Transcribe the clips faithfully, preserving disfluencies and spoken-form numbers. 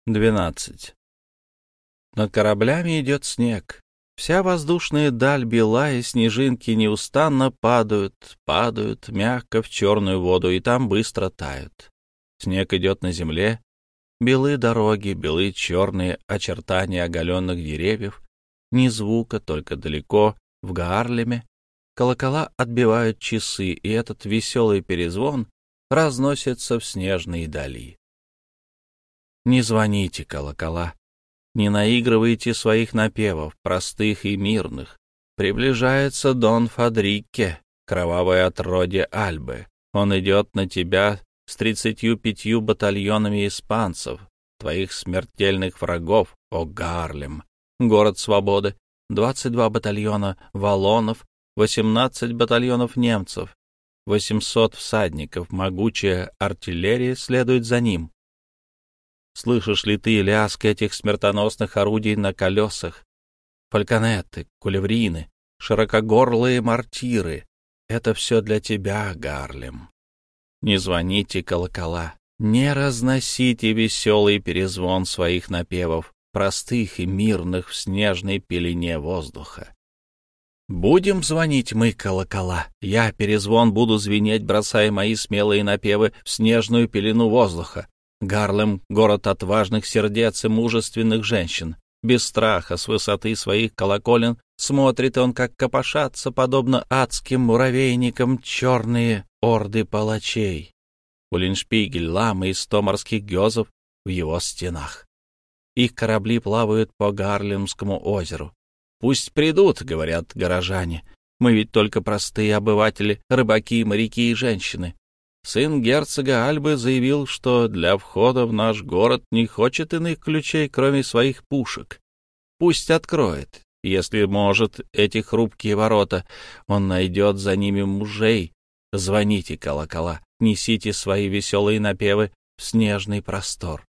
двенадцать. Над кораблями идет снег. Вся воздушная даль бела, и снежинки неустанно падают, падают мягко в черную воду, и там быстро тают. Снег идет на земле, белы дороги, белы черные очертания оголенных деревьев, ни звука, только далеко, в Гаарлеме, колокола отбивают часы, и этот веселый перезвон разносится в снежные дали. Не звоните, колокола, не наигрывайте своих напевов, простых и мирных. Приближается Дон Фадрикке, кровавое отродье Альбы. Он идет на тебя с тридцатью пятью батальонами испанцев, твоих смертельных врагов, о Гаарлем, город свободы, двадцать два батальона валлонов, восемнадцать батальонов немцев, восемьсот всадников, могучая артиллерия следует за ним. Слышишь ли ты лязг этих смертоносных орудий на колесах? Фальконеты, кулеврины, широкогорлые мортиры — это все для тебя, Гаарлем. Не звоните, колокола, не разносите веселый перезвон своих напевов, простых и мирных в снежной пелене воздуха. Будем звонить мы, колокола, я перезвон буду звенеть, бросая мои смелые напевы в снежную пелену воздуха. Гаарлем — город отважных сердец и мужественных женщин. Без страха с высоты своих колоколен смотрит он, как копошатся, подобно адским муравейникам, черные орды палачей. Уллиншпигель, ламы и сто морских гёзов в его стенах. Их корабли плавают по Гаарлемскому озеру. «Пусть придут», — говорят горожане. «Мы ведь только простые обыватели, рыбаки, моряки и женщины». Сын герцога Альбы заявил, что для входа в наш город не хочет иных ключей, кроме своих пушек. Пусть откроет, если может, эти хрупкие ворота. Он найдет за ними мужей. Звоните, колокола, несите свои веселые напевы в снежный простор.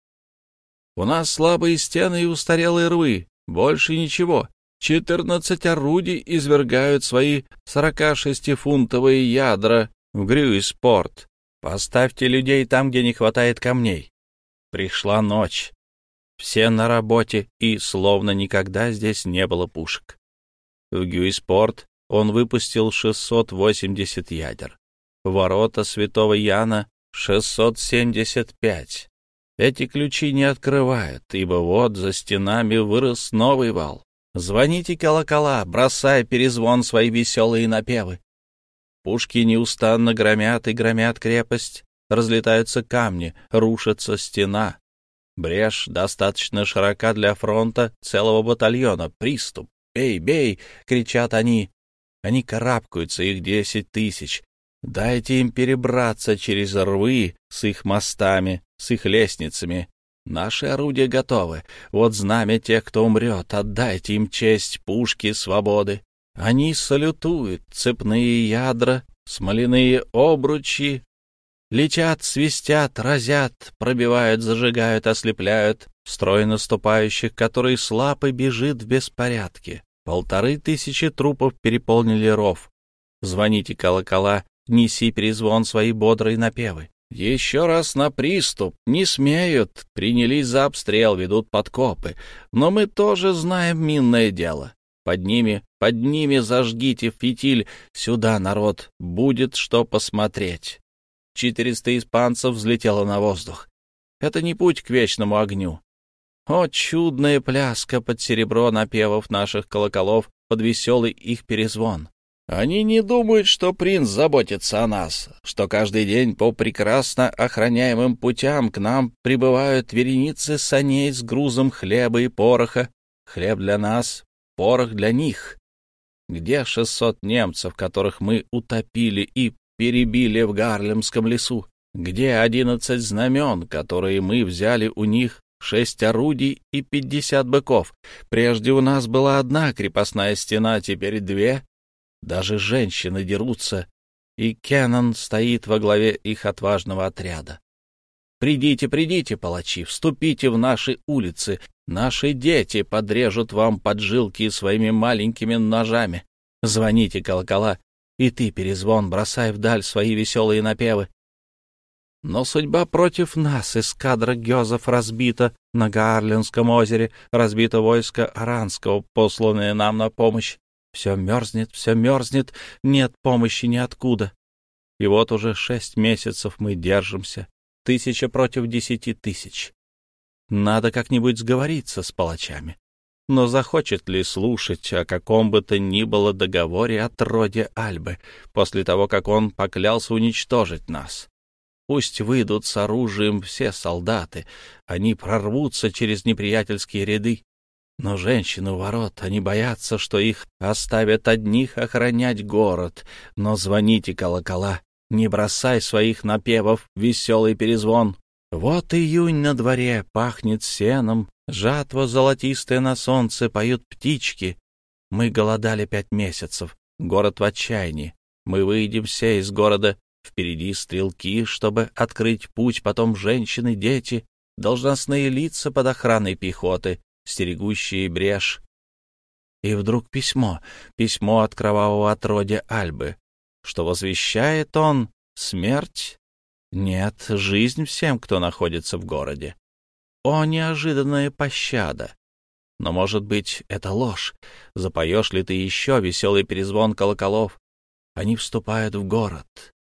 У нас слабые стены и устарелые рвы, больше ничего. Четырнадцать орудий извергают свои сорокашестифунтовые ядра в Грюйспорт. Поставьте людей там, где не хватает камней. Пришла ночь. Все на работе, и словно никогда здесь не было пушек. В Грюйспорт он выпустил шестьсот восемьдесят ядер. В ворота Святого Яна — шестьсот семьдесят пять. Эти ключи не открывают, ибо вот за стенами вырос новый вал. Звоните, колокола, бросая перезвон свои веселые напевы. Пушки неустанно громят и громят крепость, разлетаются камни, рушится стена. Брешь достаточно широка для фронта целого батальона. Приступ! Бей, бей! Кричат они. Они карабкаются, их десять тысяч. Дайте им перебраться через рвы с их мостами, с их лестницами. Наши орудия готовы. Вот знамя тех, кто умрет. Отдайте им честь, пушки свободы. Они салютуют, цепные ядра, смоляные обручи, летят, свистят, разят, пробивают, зажигают, ослепляют строй наступающих, который слаб и бежит в беспорядке. Полторы тысячи трупов переполнили ров. Звоните, колокола, неси перезвон свои бодрые напевы. Еще раз на приступ, не смеют, принялись за обстрел, ведут подкопы. Но мы тоже знаем минное дело. Под ними, под ними зажгите фитиль, сюда, народ, будет что посмотреть. Четыреста испанцев взлетело на воздух. Это не путь к вечному огню. О, чудная пляска под серебро напевов наших колоколов, под веселый их перезвон. Они не думают, что принц заботится о нас, что каждый день по прекрасно охраняемым путям к нам прибывают вереницы саней с грузом хлеба и пороха. Хлеб для нас, порох для них. Где шестьсот немцев, которых мы утопили и перебили в Гаарлемском лесу? Где одиннадцать знамен, которые мы взяли у них, шесть орудий и пятьдесят быков? Прежде у нас была одна крепостная стена, теперь две. Даже женщины дерутся, и Кеннон стоит во главе их отважного отряда. Придите, придите, палачи, вступите в наши улицы. Наши дети подрежут вам поджилки своими маленькими ножами. Звоните, колокола, и ты, перезвон, бросай вдаль свои веселые напевы. Но судьба против нас. Эскадра гёзов разбита на Гаарлинском озере, разбито войско Аранского, посланное нам на помощь. Все мерзнет, все мерзнет, нет помощи ниоткуда. И вот уже шесть месяцев мы держимся, тысяча против десяти тысяч. Надо как-нибудь сговориться с палачами. Но захочет ли слушать о каком бы то ни было договоре отродье Альбы, после того, как он поклялся уничтожить нас? Пусть выйдут с оружием все солдаты, они прорвутся через неприятельские ряды. Но женщины у ворот, они боятся, что их оставят одних охранять город. Но звоните, колокола, не бросай своих напевов в веселый перезвон. Вот июнь на дворе, пахнет сеном, жатва золотистая на солнце, поют птички. Мы голодали пять месяцев, город в отчаянии. Мы выйдем все из города, впереди стрелки, чтобы открыть путь, потом женщины, дети, должностные лица под охраной пехоты, стерегущие брешь. И вдруг письмо, письмо от кровавого отродья Альбы, что возвещает он смерть? Нет, жизнь всем, кто находится в городе. О, неожиданная пощада! Но, может быть, это ложь? Запоешь ли ты еще веселый перезвон колоколов? Они вступают в город.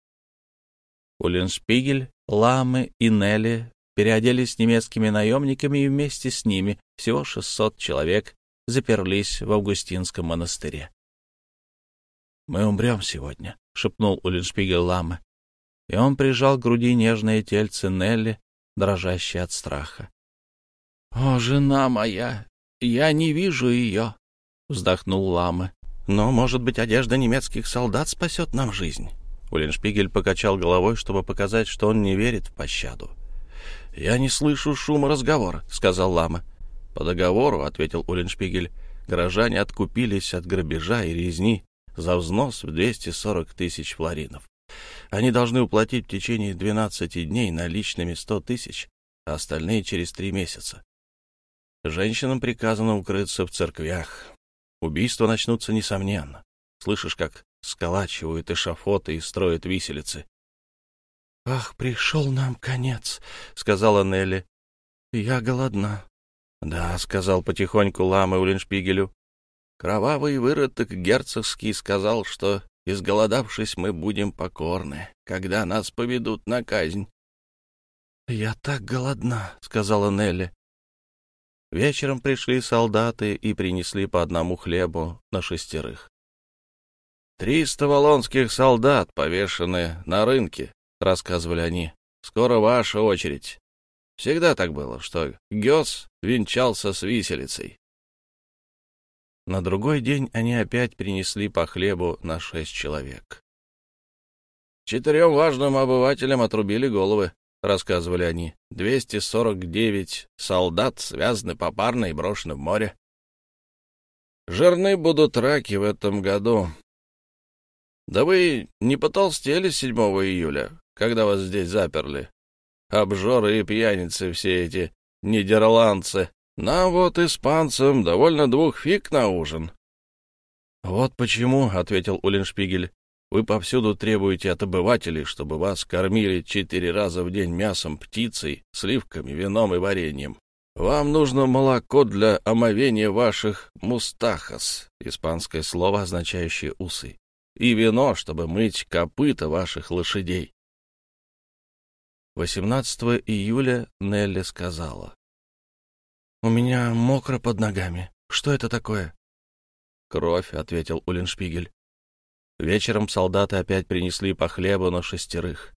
Уллиншпигель, Ламме и Нелли переоделись немецкими наемниками, и вместе с ними, всего шестьсот человек, заперлись в Августинском монастыре. «Мы умрем сегодня», — шепнул Уллиншпигель Ламме, и он прижал к груди нежное тельце Нелли, дрожащее от страха. «О, жена моя, я не вижу ее», — вздохнул Ламме. «Но, может быть, одежда немецких солдат спасет нам жизнь?» Уллиншпигель покачал головой, чтобы показать, что он не верит в пощаду. «Я не слышу шума разговора», — сказал Ламме. «По договору», — ответил Уллиншпигель, — «горожане откупились от грабежа и резни за взнос в двести сорок тысяч флоринов. Они должны уплатить в течение двенадцати дней наличными сто тысяч, а остальные через три месяца. Женщинам приказано укрыться в церквях. Убийства начнутся несомненно. Слышишь, как сколачивают эшафоты и строят виселицы?» «Ах, пришел нам конец», — сказала Нелли. «Я голодна». «Да», — сказал потихоньку Ламме Уллиншпигелю. «Кровавый выродок герцогский сказал, что, изголодавшись, мы будем покорны, когда нас поведут на казнь». «Я так голодна», — сказала Нелли. Вечером пришли солдаты и принесли по одному хлебу на шестерых. «Триста валлонских солдат повешены на рынке», — рассказывали они. «Скоро ваша очередь. Всегда так было, что Гёс венчался с виселицей». На другой день они опять принесли по хлебу на шесть человек. «Четырем важным обывателям отрубили головы», — рассказывали они. «двести сорок девять солдат связаны попарно и брошены в море. Жирны будут раки в этом году. Да вы не потолстели седьмого июля, когда вас здесь заперли? Обжоры и пьяницы все эти нидерландцы. Нам вот, испанцам, довольно двух фиг на ужин». «Вот почему», — ответил Уллиншпигель, — «вы повсюду требуете от обывателей, чтобы вас кормили четыре раза в день мясом, птицей, сливками, вином и вареньем. Вам нужно молоко для омовения ваших мустахас», испанское слово, означающее усы, и вино, чтобы мыть копыта ваших лошадей. восемнадцатого июля Нелли сказала: «У меня мокро под ногами. Что это такое?» «Кровь», — ответил Уллиншпигель. Вечером солдаты опять принесли по хлебу на шестерых.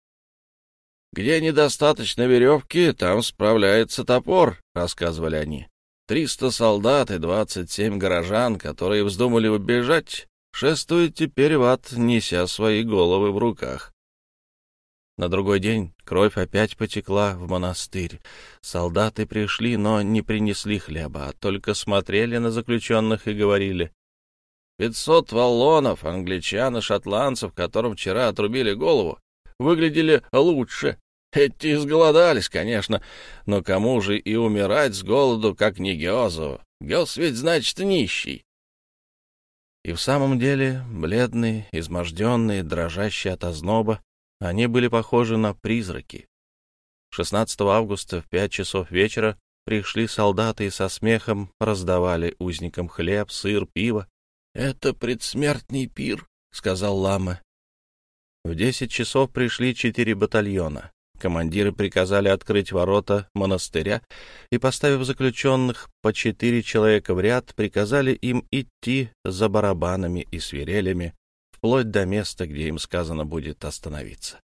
«Где недостаточно веревки, там справляется топор», — рассказывали они. «Триста солдат и двадцать семь горожан, которые вздумали убежать, шествуют теперь в ад, неся свои головы в руках». На другой день кровь опять потекла в монастырь. Солдаты пришли, но не принесли хлеба, а только смотрели на заключенных и говорили: «Пятьсот валлонов, англичан и шотландцев, которым вчера отрубили голову, выглядели лучше. Эти изголодались, конечно, но кому же и умирать с голоду, как не Гёзу? Гёз ведь значит нищий». И в самом деле, бледный, изможденный, дрожащий от озноба, Они были похожи на призраки. шестнадцатого августа в пять часов вечера пришли солдаты и со смехом раздавали узникам хлеб, сыр, пиво. — Это предсмертный пир, — сказал лама. В десять часов пришли четыре батальона. Командиры приказали открыть ворота монастыря и, поставив заключенных по четыре человека в ряд, приказали им идти за барабанами и свирелями вплоть до места, где им сказано будет остановиться.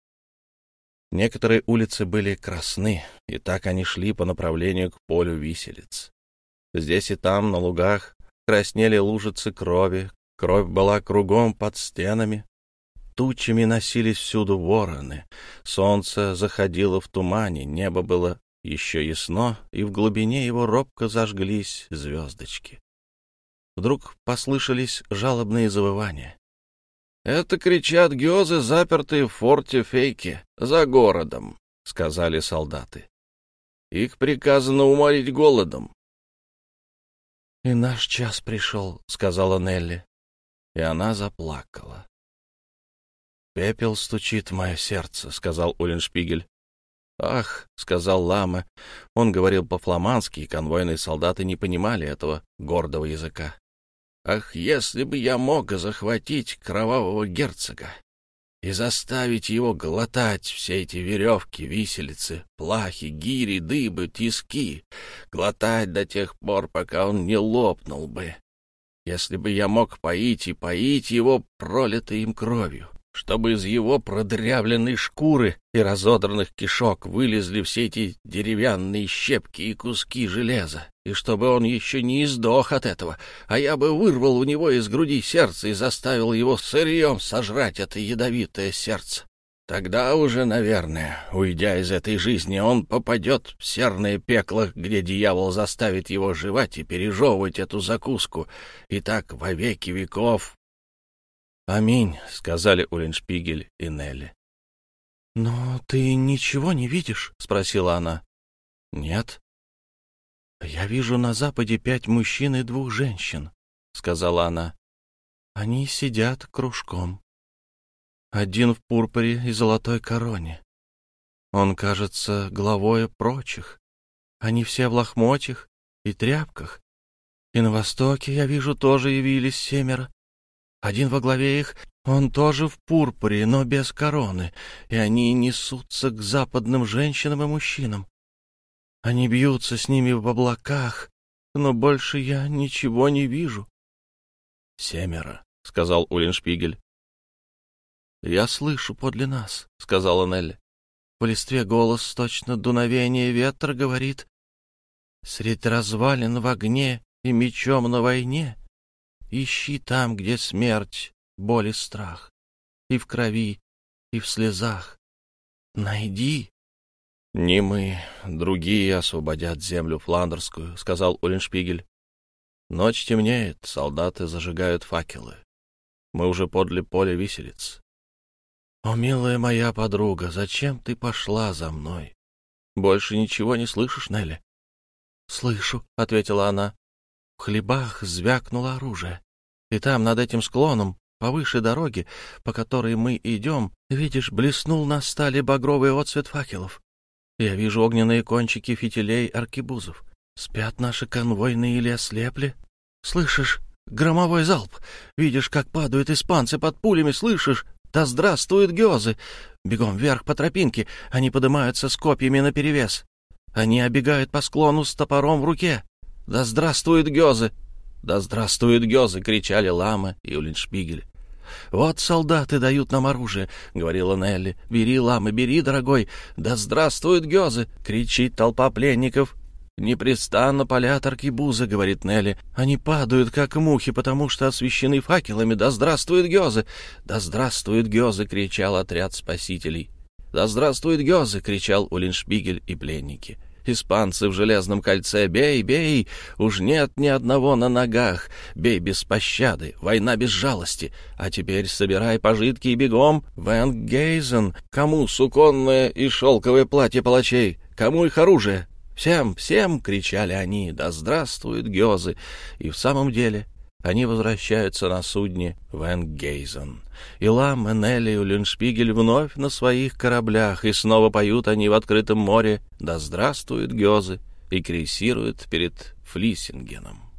Некоторые улицы были красны, и так они шли по направлению к полю виселиц. Здесь и там, на лугах, краснели лужицы крови, кровь была кругом под стенами. Тучами носились всюду вороны, солнце заходило в тумане, небо было еще ясно, и в глубине его робко зажглись звездочки. Вдруг послышались жалобные завывания. — Это кричат гёзы, запертые в форте Фейке, за городом, — сказали солдаты. — Их приказано уморить голодом. — И наш час пришел, — сказала Нелли, и она заплакала. — Пепел стучит в мое сердце, — сказал Уллиншпигель. — Ах, — сказал лама. Он говорил по-фламандски, и конвойные солдаты не понимали этого гордого языка. — Ах, если бы я мог захватить кровавого герцога и заставить его глотать все эти веревки, виселицы, плахи, гири, дыбы, тиски, глотать до тех пор, пока он не лопнул бы. Если бы я мог поить и поить его пролитой им кровью, чтобы из его продрявленной шкуры и разодранных кишок вылезли все эти деревянные щепки и куски железа, и чтобы он еще не издох от этого, а я бы вырвал у него из груди сердце и заставил его сырьем сожрать это ядовитое сердце. Тогда уже, наверное, уйдя из этой жизни, он попадет в серное пекло, где дьявол заставит его жевать и пережевывать эту закуску, и так во веки веков. «Аминь», — сказали Уллиншпигель и Нелли. «Но ты ничего не видишь?» — спросила она. «Нет». «Я вижу на западе пять мужчин и двух женщин», — сказала она. «Они сидят кружком. Один в пурпуре и золотой короне. Он кажется главою прочих. Они все в лохмотьях и тряпках. И на востоке, я вижу, тоже явились семеро. Один во главе их, он тоже в пурпуре, но без короны, и они несутся к западным женщинам и мужчинам. Они бьются с ними в облаках, но больше я ничего не вижу». «Семеро», — сказал Уллиншпигель. «Я слышу подле нас», — сказала Нелли. В листве голос, точно дуновение ветра, говорит: «Средь развалин в огне и мечом на войне ищи там, где смерть, боль и страх, и в крови, и в слезах. Найди». «Не мы, другие освободят землю фландерскую», — сказал Уллиншпигель. «Ночь темнеет, солдаты зажигают факелы. Мы уже подле поля виселиц». «О, милая моя подруга, зачем ты пошла за мной? Больше ничего не слышишь, Нелли?» «Слышу», — ответила она. «В хлебах звякнуло оружие. И там, над этим склоном, повыше дороги, по которой мы идем, видишь, блеснул на стали багровый отсвет факелов. Я вижу огненные кончики фитилей аркебузов. Спят наши конвойные или ослепли? Слышишь громовой залп? Видишь, как падают испанцы под пулями? Слышишь? Да здравствуют гёзы! Бегом вверх по тропинке, они поднимаются с копьями наперевес. Они обегают по склону с топором в руке. Да здравствуют гёзы! Да здравствуют гёзы! — кричали лама и Уллиншпигель. «Вот солдаты дают нам оружие», — говорила Нелли. «Бери, лама, бери, дорогой! Да здравствуют гёзы!» — кричит толпа пленников. «Непрестанно палят аркебузы», — говорит Нелли. «Они падают, как мухи, потому что освещены факелами. Да здравствуют гёзы! Да здравствуют гёзы!» — кричал отряд спасителей. «Да здравствуют гёзы!» — кричал Уллиншпигель и пленники. «Испанцы в железном кольце! Бей, бей! Уж нет ни одного на ногах! Бей без пощады! Война без жалости! А теперь собирай пожитки и бегом в Энгейзен! Кому суконное и шелковое платье палачей? Кому их оружие? Всем, всем!» — кричали они. «Да здравствуют гёзы!» И в самом деле Они возвращаются на судне в Энгейзен. И Лам, Энели и Уллиншпигель вновь на своих кораблях, и снова поют они в открытом море «Да здравствуют Гёзы» и крейсируют перед Флиссингеном.